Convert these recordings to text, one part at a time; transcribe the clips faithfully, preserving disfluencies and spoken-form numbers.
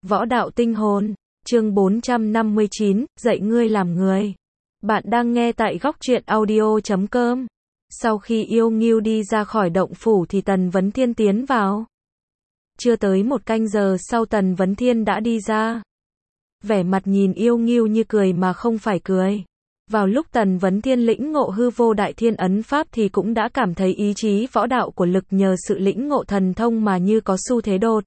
Võ đạo tinh hồn, chương bốn trăm năm mươi chín, dạy ngươi làm người. Bạn đang nghe tại góc truyện audio chấm com. Sau khi Yêu Ngưu đi ra khỏi động phủ thì Tần Vấn Thiên tiến vào. Chưa tới một canh giờ sau Tần Vấn Thiên đã đi ra. Vẻ mặt nhìn Yêu Ngưu như cười mà không phải cười. Vào lúc Tần Vấn Thiên lĩnh ngộ hư vô đại thiên ấn pháp thì cũng đã cảm thấy ý chí võ đạo của lực nhờ sự lĩnh ngộ thần thông mà như có xu thế đột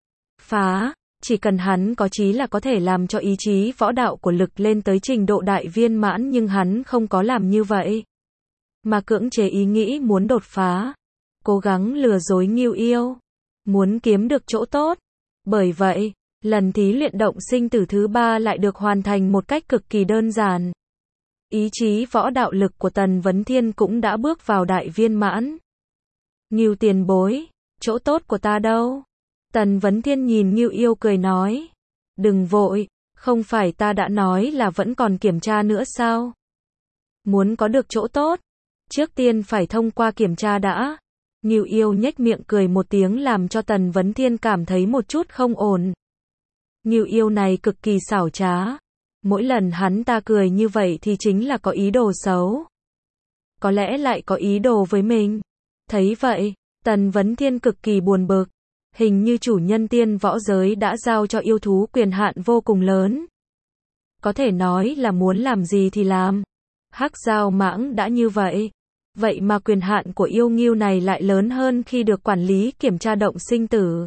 phá. Chỉ cần hắn có chí là có thể làm cho ý chí võ đạo của lực lên tới trình độ đại viên mãn, nhưng hắn không có làm như vậy. Mà cưỡng chế ý nghĩ muốn đột phá. Cố gắng lừa dối Ngưu Yêu. Muốn kiếm được chỗ tốt. Bởi vậy, lần thí luyện động sinh tử thứ ba lại được hoàn thành một cách cực kỳ đơn giản. Ý chí võ đạo lực của Tần Vấn Thiên cũng đã bước vào đại viên mãn. Ngưu tiền bối, chỗ tốt của ta đâu? Tần Vấn Thiên nhìn Ngưu Yêu cười nói. Đừng vội, không phải ta đã nói là vẫn còn kiểm tra nữa sao? Muốn có được chỗ tốt, trước tiên phải thông qua kiểm tra đã. Ngưu Yêu nhếch miệng cười một tiếng làm cho Tần Vấn Thiên cảm thấy một chút không ổn. Ngưu Yêu này cực kỳ xảo trá. Mỗi lần hắn ta cười như vậy thì chính là có ý đồ xấu. Có lẽ lại có ý đồ với mình. Thấy vậy, Tần Vấn Thiên cực kỳ buồn bực. Hình như chủ nhân tiên võ giới đã giao cho yêu thú quyền hạn vô cùng lớn. Có thể nói là muốn làm gì thì làm. Hắc Giao Mãng đã như vậy. Vậy mà quyền hạn của yêu Ngưu này lại lớn hơn khi được quản lý kiểm tra động sinh tử.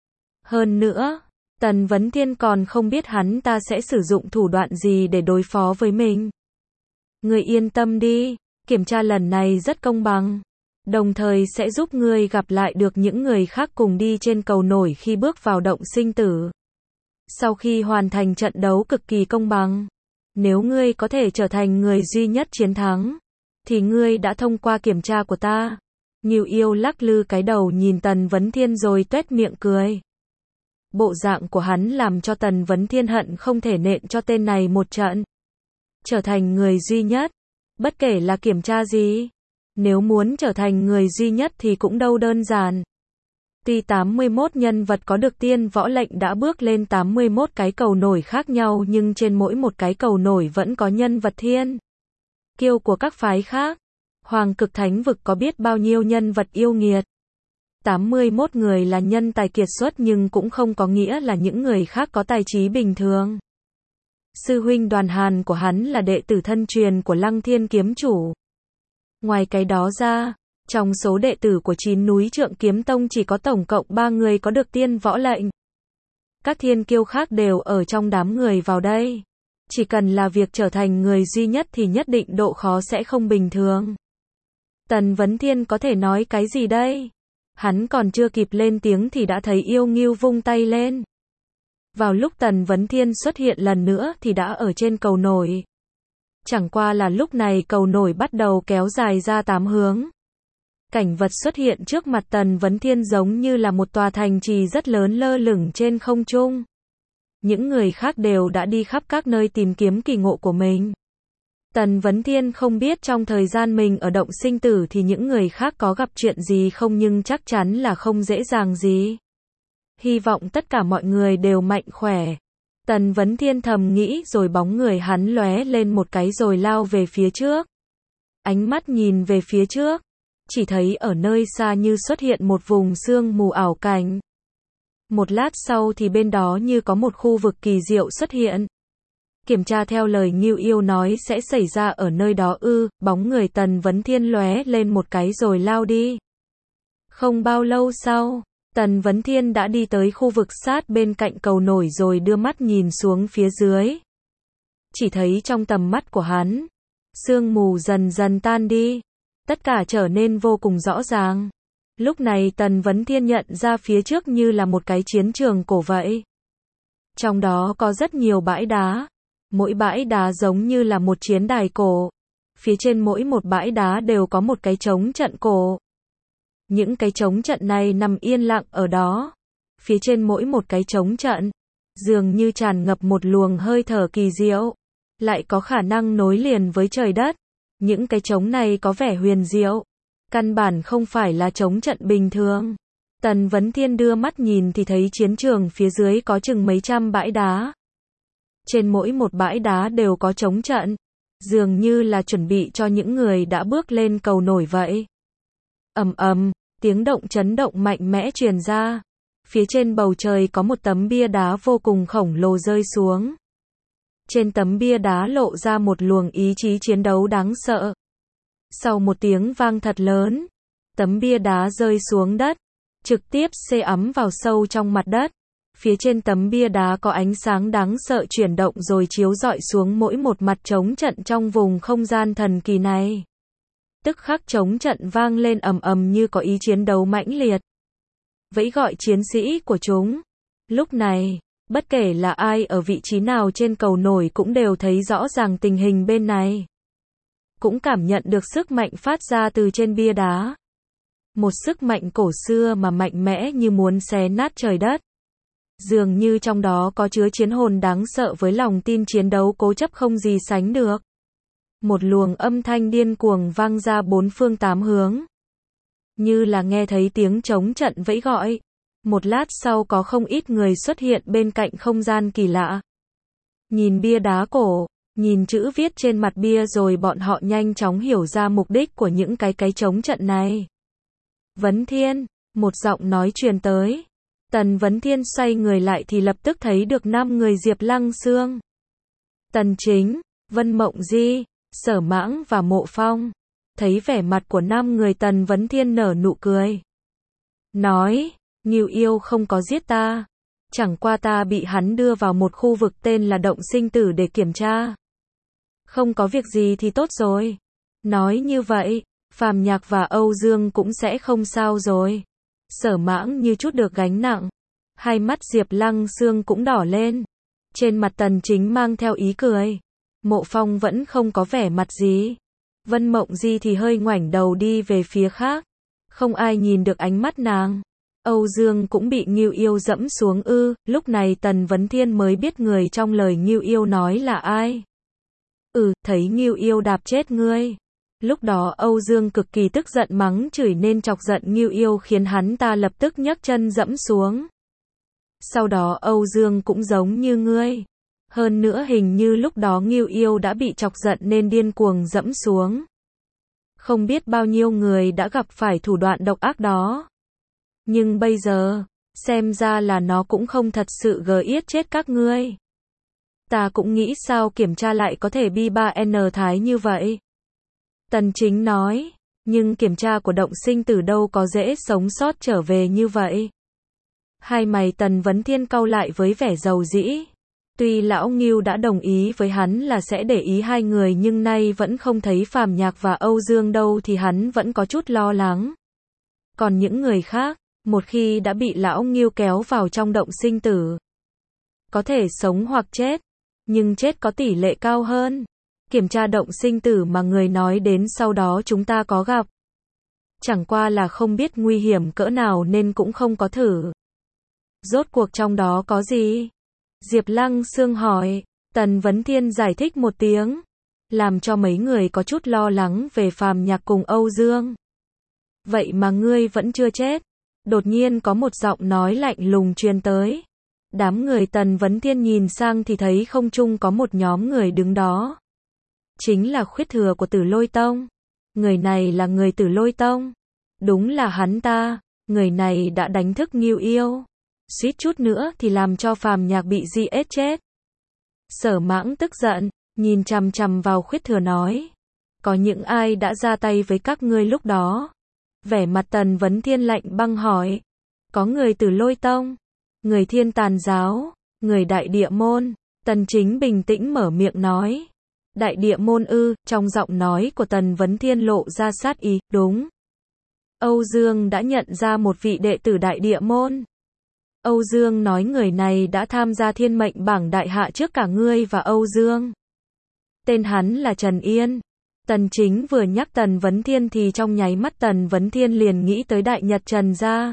Hơn nữa, Tần Vấn Thiên còn không biết hắn ta sẽ sử dụng thủ đoạn gì để đối phó với mình. Ngươi yên tâm đi, kiểm tra lần này rất công bằng. Đồng thời sẽ giúp ngươi gặp lại được những người khác cùng đi trên cầu nổi khi bước vào động sinh tử. Sau khi hoàn thành trận đấu cực kỳ công bằng, nếu ngươi có thể trở thành người duy nhất chiến thắng, thì ngươi đã thông qua kiểm tra của ta. Ngưu Yêu lắc lư cái đầu nhìn Tần Vấn Thiên rồi tuét miệng cười. Bộ dạng của hắn làm cho Tần Vấn Thiên hận không thể nện cho tên này một trận. Trở thành người duy nhất, bất kể là kiểm tra gì. Nếu muốn trở thành người duy nhất thì cũng đâu đơn giản. Tuy tám mươi mốt nhân vật có được tiên võ lệnh đã bước lên tám mươi mốt cái cầu nổi khác nhau, nhưng trên mỗi một cái cầu nổi vẫn có nhân vật thiên kiêu của các phái khác. Hoàng Cực Thánh Vực có biết bao nhiêu nhân vật yêu nghiệt. tám mươi mốt người là nhân tài kiệt xuất nhưng cũng không có nghĩa là những người khác có tài trí bình thường. Sư huynh Đoàn Hàn của hắn là đệ tử thân truyền của Lăng Thiên kiếm chủ. Ngoài cái đó ra, trong số đệ tử của chín núi Trượng Kiếm Tông chỉ có tổng cộng ba người có được tiên võ lệnh. Các thiên kiêu khác đều ở trong đám người vào đây. Chỉ cần là việc trở thành người duy nhất thì nhất định độ khó sẽ không bình thường. Tần Vấn Thiên có thể nói cái gì đây? Hắn còn chưa kịp lên tiếng thì đã thấy Yêu Ngưu vung tay lên. Vào lúc Tần Vấn Thiên xuất hiện lần nữa thì đã ở trên cầu nổi. Chẳng qua là lúc này cầu nổi bắt đầu kéo dài ra tám hướng. Cảnh vật xuất hiện trước mặt Tần Vấn Thiên giống như là một tòa thành trì rất lớn lơ lửng trên không trung. Những người khác đều đã đi khắp các nơi tìm kiếm kỳ ngộ của mình. Tần Vấn Thiên không biết trong thời gian mình ở động sinh tử thì những người khác có gặp chuyện gì không, nhưng chắc chắn là không dễ dàng gì. Hy vọng tất cả mọi người đều mạnh khỏe. Tần Vấn Thiên thầm nghĩ rồi bóng người hắn lóe lên một cái rồi lao về phía trước. Ánh mắt nhìn về phía trước, chỉ thấy ở nơi xa như xuất hiện một vùng sương mù ảo cảnh. Một lát sau thì bên đó như có một khu vực kỳ diệu xuất hiện. Kiểm tra theo lời Ngưu Yêu nói sẽ xảy ra ở nơi đó ư? Bóng người Tần Vấn Thiên lóe lên một cái rồi lao đi. Không bao lâu sau, Tần Vấn Thiên đã đi tới khu vực sát bên cạnh cầu nổi rồi đưa mắt nhìn xuống phía dưới. Chỉ thấy trong tầm mắt của hắn, sương mù dần dần tan đi. Tất cả trở nên vô cùng rõ ràng. Lúc này Tần Vấn Thiên nhận ra phía trước như là một cái chiến trường cổ vậy. Trong đó có rất nhiều bãi đá. Mỗi bãi đá giống như là một chiến đài cổ. Phía trên mỗi một bãi đá đều có một cái trống trận cổ. Những cái trống trận này nằm yên lặng ở đó. Phía trên mỗi một cái trống trận, dường như tràn ngập một luồng hơi thở kỳ diệu. Lại có khả năng nối liền với trời đất. Những cái trống này có vẻ huyền diệu. Căn bản không phải là trống trận bình thường. Tần Vấn Thiên đưa mắt nhìn thì thấy chiến trường phía dưới có chừng mấy trăm bãi đá. Trên mỗi một bãi đá đều có trống trận, dường như là chuẩn bị cho những người đã bước lên cầu nổi vậy. Ầm ầm, tiếng động chấn động mạnh mẽ truyền ra. Phía trên bầu trời có một tấm bia đá vô cùng khổng lồ rơi xuống. Trên tấm bia đá lộ ra một luồng ý chí chiến đấu đáng sợ. Sau một tiếng vang thật lớn, tấm bia đá rơi xuống đất, trực tiếp xê ấm vào sâu trong mặt đất. Phía trên tấm bia đá có ánh sáng đáng sợ chuyển động rồi chiếu rọi xuống mỗi một mặt trống trận trong vùng không gian thần kỳ này. Tức khắc trống trận vang lên ầm ầm như có ý chiến đấu mãnh liệt. Vẫy gọi chiến sĩ của chúng. Lúc này, bất kể là ai ở vị trí nào trên cầu nổi cũng đều thấy rõ ràng tình hình bên này. Cũng cảm nhận được sức mạnh phát ra từ trên bia đá. Một sức mạnh cổ xưa mà mạnh mẽ như muốn xé nát trời đất. Dường như trong đó có chứa chiến hồn đáng sợ với lòng tin chiến đấu cố chấp không gì sánh được. Một luồng âm thanh điên cuồng vang ra bốn phương tám hướng. Như là nghe thấy tiếng trống trận vẫy gọi. Một lát sau có không ít người xuất hiện bên cạnh không gian kỳ lạ. Nhìn bia đá cổ, nhìn chữ viết trên mặt bia rồi bọn họ nhanh chóng hiểu ra mục đích của những cái cái trống trận này. Vấn Thiên, một giọng nói truyền tới. Tần Vấn Thiên xoay người lại thì lập tức thấy được năm người Diệp Lăng Xương, Tần Chính, Vân Mộng Di, Sở Mãng và Mộ Phong. Thấy vẻ mặt của năm người Tần Vấn Thiên nở nụ cười. Nói, Ngưu Yêu không có giết ta. Chẳng qua ta bị hắn đưa vào một khu vực tên là Động Sinh Tử để kiểm tra. Không có việc gì thì tốt rồi. Nói như vậy, Phàm Nhạc và Âu Dương cũng sẽ không sao rồi. Sở Mãng như chút được gánh nặng. Hai mắt Diệp Lăng Xương cũng đỏ lên. Trên mặt Tần Chính mang theo ý cười. Mộ Phong vẫn không có vẻ mặt gì. Vân Mộng Di thì hơi ngoảnh đầu đi về phía khác. Không ai nhìn được ánh mắt nàng. Âu Dương cũng bị Ngưu Yêu dẫm xuống ư. Lúc này Tần Vấn Thiên mới biết người trong lời Ngưu Yêu nói là ai. Ừ, thấy Ngưu Yêu đạp chết ngươi. Lúc đó Âu Dương cực kỳ tức giận mắng chửi nên chọc giận Ngưu Yêu khiến hắn ta lập tức nhấc chân dẫm xuống. Sau đó Âu Dương cũng giống như ngươi. Hơn nữa hình như lúc đó Ngưu Yêu đã bị chọc giận nên điên cuồng dẫm xuống. Không biết bao nhiêu người đã gặp phải thủ đoạn độc ác đó. Nhưng bây giờ, xem ra là nó cũng không thật sự gờ yết chết các ngươi. Ta cũng nghĩ sao kiểm tra lại có thể bi ba N thái như vậy. Tần Chính nói, nhưng kiểm tra của Động Sinh Tử đâu có dễ sống sót trở về như vậy. Hai mày Tần Vấn Thiên cau lại với vẻ dầu dĩ. Tuy lão Ngưu đã đồng ý với hắn là sẽ để ý hai người nhưng nay vẫn không thấy Phàm Nhạc và Âu Dương đâu thì hắn vẫn có chút lo lắng. Còn những người khác, một khi đã bị lão Ngưu kéo vào trong Động Sinh Tử, có thể sống hoặc chết, nhưng chết có tỷ lệ cao hơn. Kiểm tra Động Sinh Tử mà người nói đến sau đó chúng ta có gặp. Chẳng qua là không biết nguy hiểm cỡ nào nên cũng không có thử. Rốt cuộc trong đó có gì? Diệp Lăng Xương hỏi. Tần Vấn Thiên giải thích một tiếng, làm cho mấy người có chút lo lắng về Phàm Nhạc cùng Âu Dương. Vậy mà ngươi vẫn chưa chết. Đột nhiên có một giọng nói lạnh lùng truyền tới. Đám người Tần Vấn Thiên nhìn sang thì thấy không trung có một nhóm người đứng đó. Chính là Khuyết Thừa của Tử Lôi Tông. Người này là người Tử Lôi Tông. Đúng là hắn ta. Người này đã đánh thức Ngưu Yêu. Suýt chút nữa thì làm cho Phàm Nhạc bị di ết chết. Sở Mãng tức giận, nhìn chằm chằm vào Khuyết Thừa nói. Có những ai đã ra tay với các ngươi lúc đó? Vẻ mặt Tần Vấn Thiên lạnh băng hỏi. Có người Tử Lôi Tông, người Thiên Tàn Giáo, người Đại Địa Môn. Tần Chính bình tĩnh mở miệng nói. Đại Địa Môn ư? Trong giọng nói của Tần Vấn Thiên lộ ra sát ý. Đúng. Âu Dương đã nhận ra một vị đệ tử Đại Địa Môn. Âu Dương nói người này đã tham gia thiên mệnh bảng đại hạ trước cả ngươi và Âu Dương. Tên hắn là Trần Yên. Tần Chính vừa nhắc Tần Vấn Thiên thì trong nháy mắt Tần Vấn Thiên liền nghĩ tới Đại Nhật Trần gia.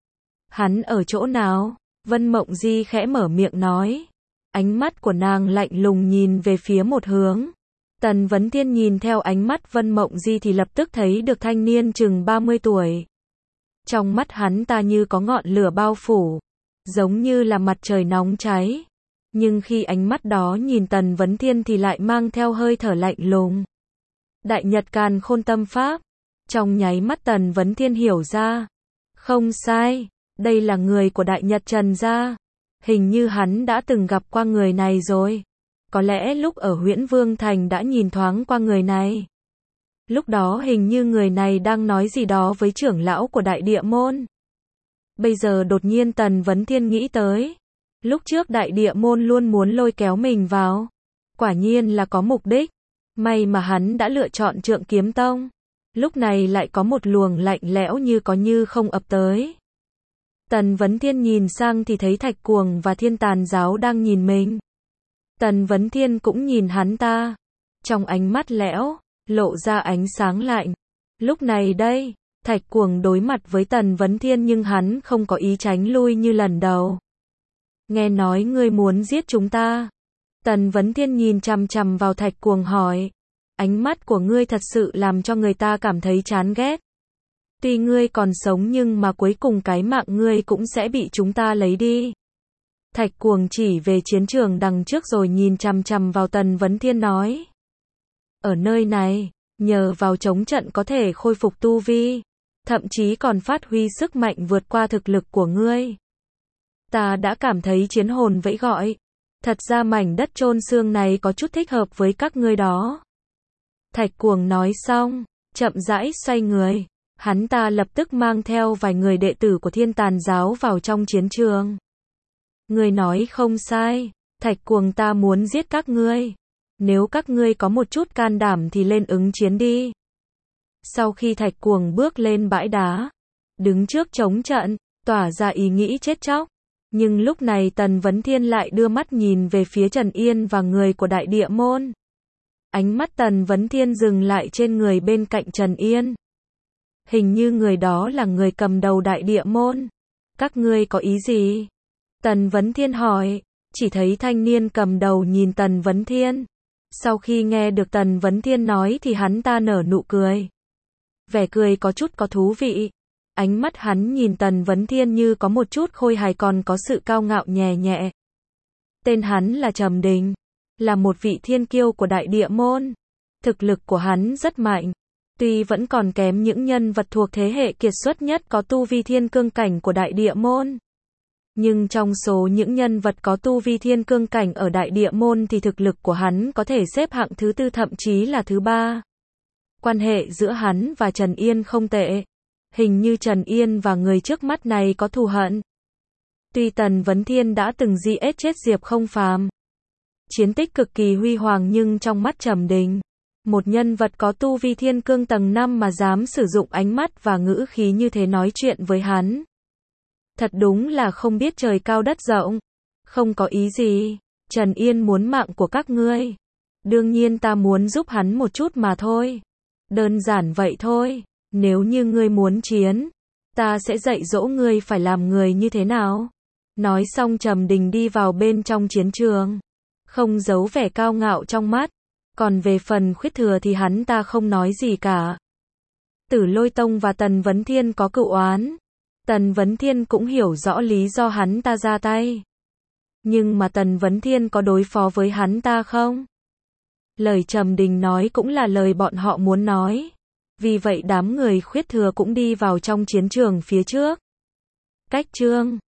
Hắn ở chỗ nào? Vân Mộng Di khẽ mở miệng nói. Ánh mắt của nàng lạnh lùng nhìn về phía một hướng. Tần Vấn Thiên nhìn theo ánh mắt Vân Mộng Di thì lập tức thấy được thanh niên chừng ba mươi tuổi. Trong mắt hắn ta như có ngọn lửa bao phủ, giống như là mặt trời nóng cháy. Nhưng khi ánh mắt đó nhìn Tần Vấn Thiên thì lại mang theo hơi thở lạnh lùng. Đại Nhật Càn Khôn Tâm Pháp. Trong nháy mắt Tần Vấn Thiên hiểu ra. Không sai, đây là người của Đại Nhật Trần gia. Hình như hắn đã từng gặp qua người này rồi. Có lẽ lúc ở Huyễn Vương Thành đã nhìn thoáng qua người này. Lúc đó hình như người này đang nói gì đó với trưởng lão của Đại Địa Môn. Bây giờ đột nhiên Tần Vấn Thiên nghĩ tới. Lúc trước Đại Địa Môn luôn muốn lôi kéo mình vào. Quả nhiên là có mục đích. May mà hắn đã lựa chọn Trượng Kiếm Tông. Lúc này lại có một luồng lạnh lẽo như có như không ập tới. Tần Vấn Thiên nhìn sang thì thấy Thạch Cuồng và Thiên Tàn Giáo đang nhìn mình. Tần Vấn Thiên cũng nhìn hắn ta. Trong ánh mắt lẽo, lộ ra ánh sáng lạnh. Lúc này đây, Thạch Cuồng đối mặt với Tần Vấn Thiên nhưng hắn không có ý tránh lui như lần đầu. Nghe nói ngươi muốn giết chúng ta. Tần Vấn Thiên nhìn chằm chằm vào Thạch Cuồng hỏi. Ánh mắt của ngươi thật sự làm cho người ta cảm thấy chán ghét. Tuy ngươi còn sống nhưng mà cuối cùng cái mạng ngươi cũng sẽ bị chúng ta lấy đi. Thạch Cuồng chỉ về chiến trường đằng trước rồi nhìn chằm chằm vào Tần Vấn Thiên nói. Ở nơi này, nhờ vào chống trận có thể khôi phục tu vi, thậm chí còn phát huy sức mạnh vượt qua thực lực của ngươi. Ta đã cảm thấy chiến hồn vẫy gọi. Thật ra mảnh đất chôn xương này có chút thích hợp với các ngươi đó. Thạch Cuồng nói xong, chậm rãi xoay người. Hắn ta lập tức mang theo vài người đệ tử của Thiên Tàn Giáo vào trong chiến trường. Ngươi nói không sai, Thạch Cuồng ta muốn giết các ngươi. Nếu các ngươi có một chút can đảm thì lên ứng chiến đi. Sau khi Thạch Cuồng bước lên bãi đá, đứng trước chống trận, tỏa ra ý nghĩ chết chóc. Nhưng lúc này Tần Vấn Thiên lại đưa mắt nhìn về phía Trần Yên và người của Đại Địa Môn. Ánh mắt Tần Vấn Thiên dừng lại trên người bên cạnh Trần Yên. Hình như người đó là người cầm đầu Đại Địa Môn. Các ngươi có ý gì? Tần Vấn Thiên hỏi. Chỉ thấy thanh niên cầm đầu nhìn Tần Vấn Thiên. Sau khi nghe được Tần Vấn Thiên nói thì hắn ta nở nụ cười. Vẻ cười có chút có thú vị. Ánh mắt hắn nhìn Tần Vấn Thiên như có một chút khôi hài còn có sự cao ngạo nhẹ nhẹ. Tên hắn là Trầm Đình, là một vị thiên kiêu của Đại Địa Môn. Thực lực của hắn rất mạnh. Tuy vẫn còn kém những nhân vật thuộc thế hệ kiệt xuất nhất có tu vi thiên cương cảnh của Đại Địa Môn. Nhưng trong số những nhân vật có tu vi thiên cương cảnh ở Đại Địa Môn thì thực lực của hắn có thể xếp hạng thứ tư thậm chí là thứ ba. Quan hệ giữa hắn và Trần Yên không tệ. Hình như Trần Yên và người trước mắt này có thù hận. Tuy Tần Vấn Thiên đã từng giết chết Diệp Không Phàm, chiến tích cực kỳ huy hoàng nhưng trong mắt Trầm Đình, một nhân vật có tu vi thiên cương tầng năm mà dám sử dụng ánh mắt và ngữ khí như thế nói chuyện với hắn. Thật đúng là không biết trời cao đất rộng. Không có ý gì. Trần Yên muốn mạng của các ngươi. Đương nhiên ta muốn giúp hắn một chút mà thôi. Đơn giản vậy thôi. Nếu như ngươi muốn chiến, ta sẽ dạy dỗ ngươi phải làm người như thế nào. Nói xong Trầm Đình đi vào bên trong chiến trường. Không giấu vẻ cao ngạo trong mắt. Còn về phần Khuyết Thừa thì hắn ta không nói gì cả. Tử Lôi Tông và Tần Vấn Thiên có cựu oán. Tần Vấn Thiên cũng hiểu rõ lý do hắn ta ra tay. Nhưng mà Tần Vấn Thiên có đối phó với hắn ta không? Lời Trầm Đình nói cũng là lời bọn họ muốn nói. Vì vậy đám người Khuyết Thừa cũng đi vào trong chiến trường phía trước. Cách chương